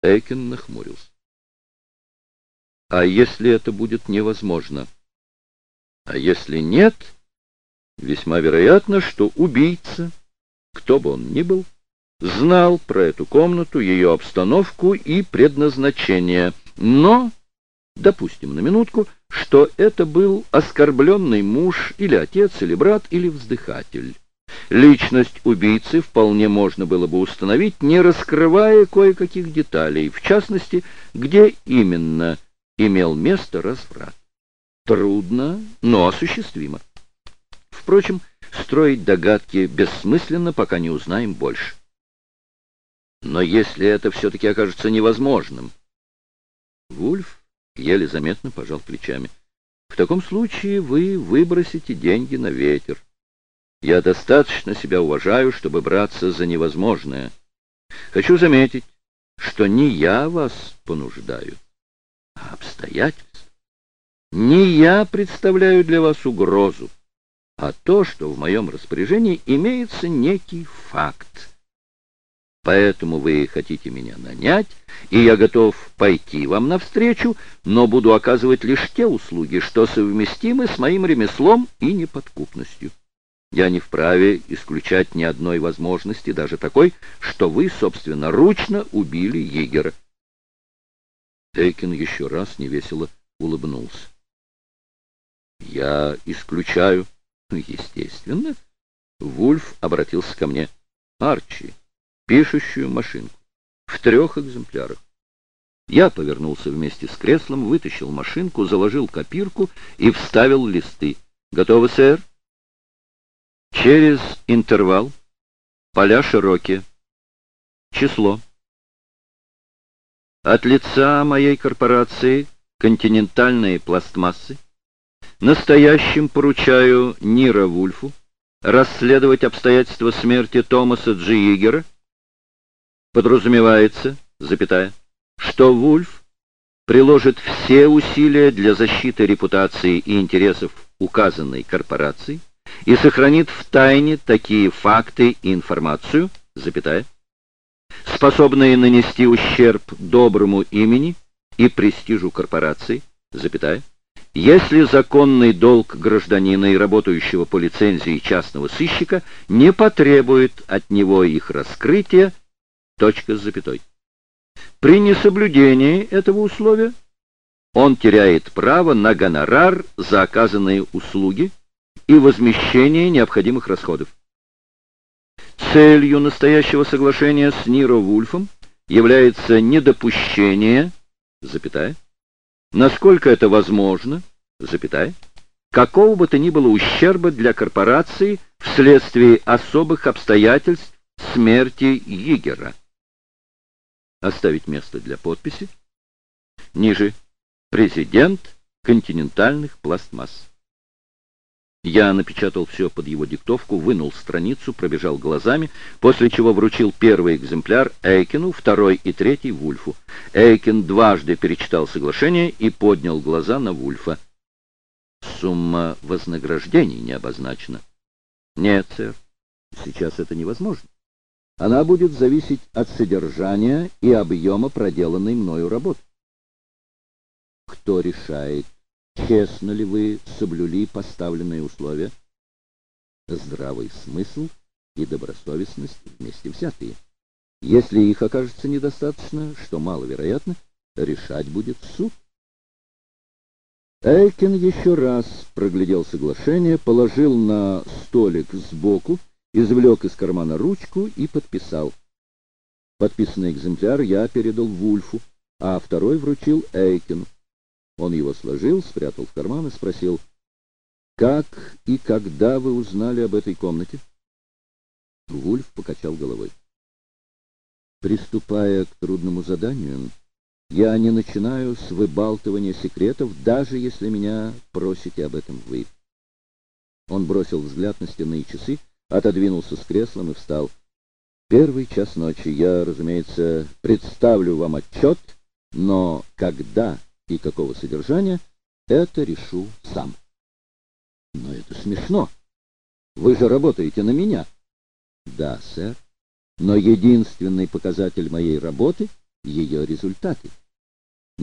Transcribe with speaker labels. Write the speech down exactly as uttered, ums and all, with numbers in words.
Speaker 1: Эйкин нахмурился. А если это будет невозможно? А если нет, весьма вероятно, что убийца, кто бы он ни был, знал про эту комнату, ее обстановку и предназначение, но, допустим на минутку, что это был оскорбленный муж или отец, или брат, или вздыхатель. Личность убийцы вполне можно было бы установить, не раскрывая кое-каких деталей, в частности, где именно имел место разврат. Трудно, но осуществимо. Впрочем, строить догадки бессмысленно, пока не узнаем больше. Но если это все-таки окажется невозможным... Вульф еле заметно пожал плечами. В таком случае вы выбросите деньги на ветер. Я достаточно себя уважаю, чтобы браться за невозможное. Хочу заметить, что не я вас понуждаю, а обстоятельства. Не я представляю для вас угрозу, а то, что в моем распоряжении имеется некий факт. Поэтому вы хотите меня нанять, и я готов пойти вам навстречу, но буду оказывать лишь те услуги, что совместимы с моим ремеслом и неподкупностью. Я не вправе исключать ни одной возможности, даже такой, что вы собственноручно убили егеря. Эйкин еще раз невесело улыбнулся. Я исключаю. Естественно. Вульф обратился ко мне. Арчи, пишущую машинку. В трех экземплярах. Я повернулся вместе с креслом, вытащил машинку, заложил копирку и вставил листы. Готово, сэр? Через интервал. Поля широкие. Число. От лица моей корпорации «Континентальные пластмассы» настоящим поручаю Ниро Вульфу расследовать обстоятельства смерти Томаса Джи Егера. Подразумевается, запятая, что Вульф приложит все усилия для защиты репутации и интересов указанной корпорации и сохранит в тайне такие факты и информацию, запятая, способные нанести ущерб доброму имени и престижу корпорации, запятая, если законный долг гражданина и работающего по лицензии частного сыщика не потребует от него их раскрытия, точка с запятой. При несоблюдении этого условия он теряет право на гонорар за оказанные услуги и возмещение необходимых расходов. Целью настоящего соглашения с Ниро Вульфом является недопущение, запятая, насколько это возможно, запятая, какого бы то ни было ущерба для корпорации вследствие особых обстоятельств смерти Егера. Оставить место для подписи. Ниже. Президент континентальных пластмасс. Я напечатал все под его диктовку, вынул страницу, пробежал глазами, после чего вручил первый экземпляр Эйкину, второй и третий Вульфу. Эйкин дважды перечитал соглашение и поднял глаза на Вульфа. Сумма вознаграждений не обозначена. Нет, сэр, сейчас это невозможно. Она будет зависеть от содержания и объема проделанной мною работы. Кто решает, честно ли вы соблюли поставленные условия? Здравый смысл и добросовестность вместе взятые. Если их окажется недостаточно, что маловероятно, решать будет суд. Эйкин еще раз проглядел соглашение, положил на столик сбоку, извлек из кармана ручку и подписал. Подписанный экземпляр я передал Вульфу, а второй вручил Эйкину. Он его сложил, спрятал в карман и спросил, «Как и когда вы узнали об этой комнате?» Вульф покачал головой. «Приступая к трудному заданию, я не начинаю с выбалтывания секретов, даже если меня просите об этом вы». Он бросил взгляд на стенные часы, отодвинулся с креслом и встал. «Первый час ночи. Я, разумеется, представлю вам отчет, но когда и какого содержания, это решу сам». «Но это смешно. Вы же работаете на меня». «Да, сэр. Но единственный показатель моей работы
Speaker 2: ее результаты.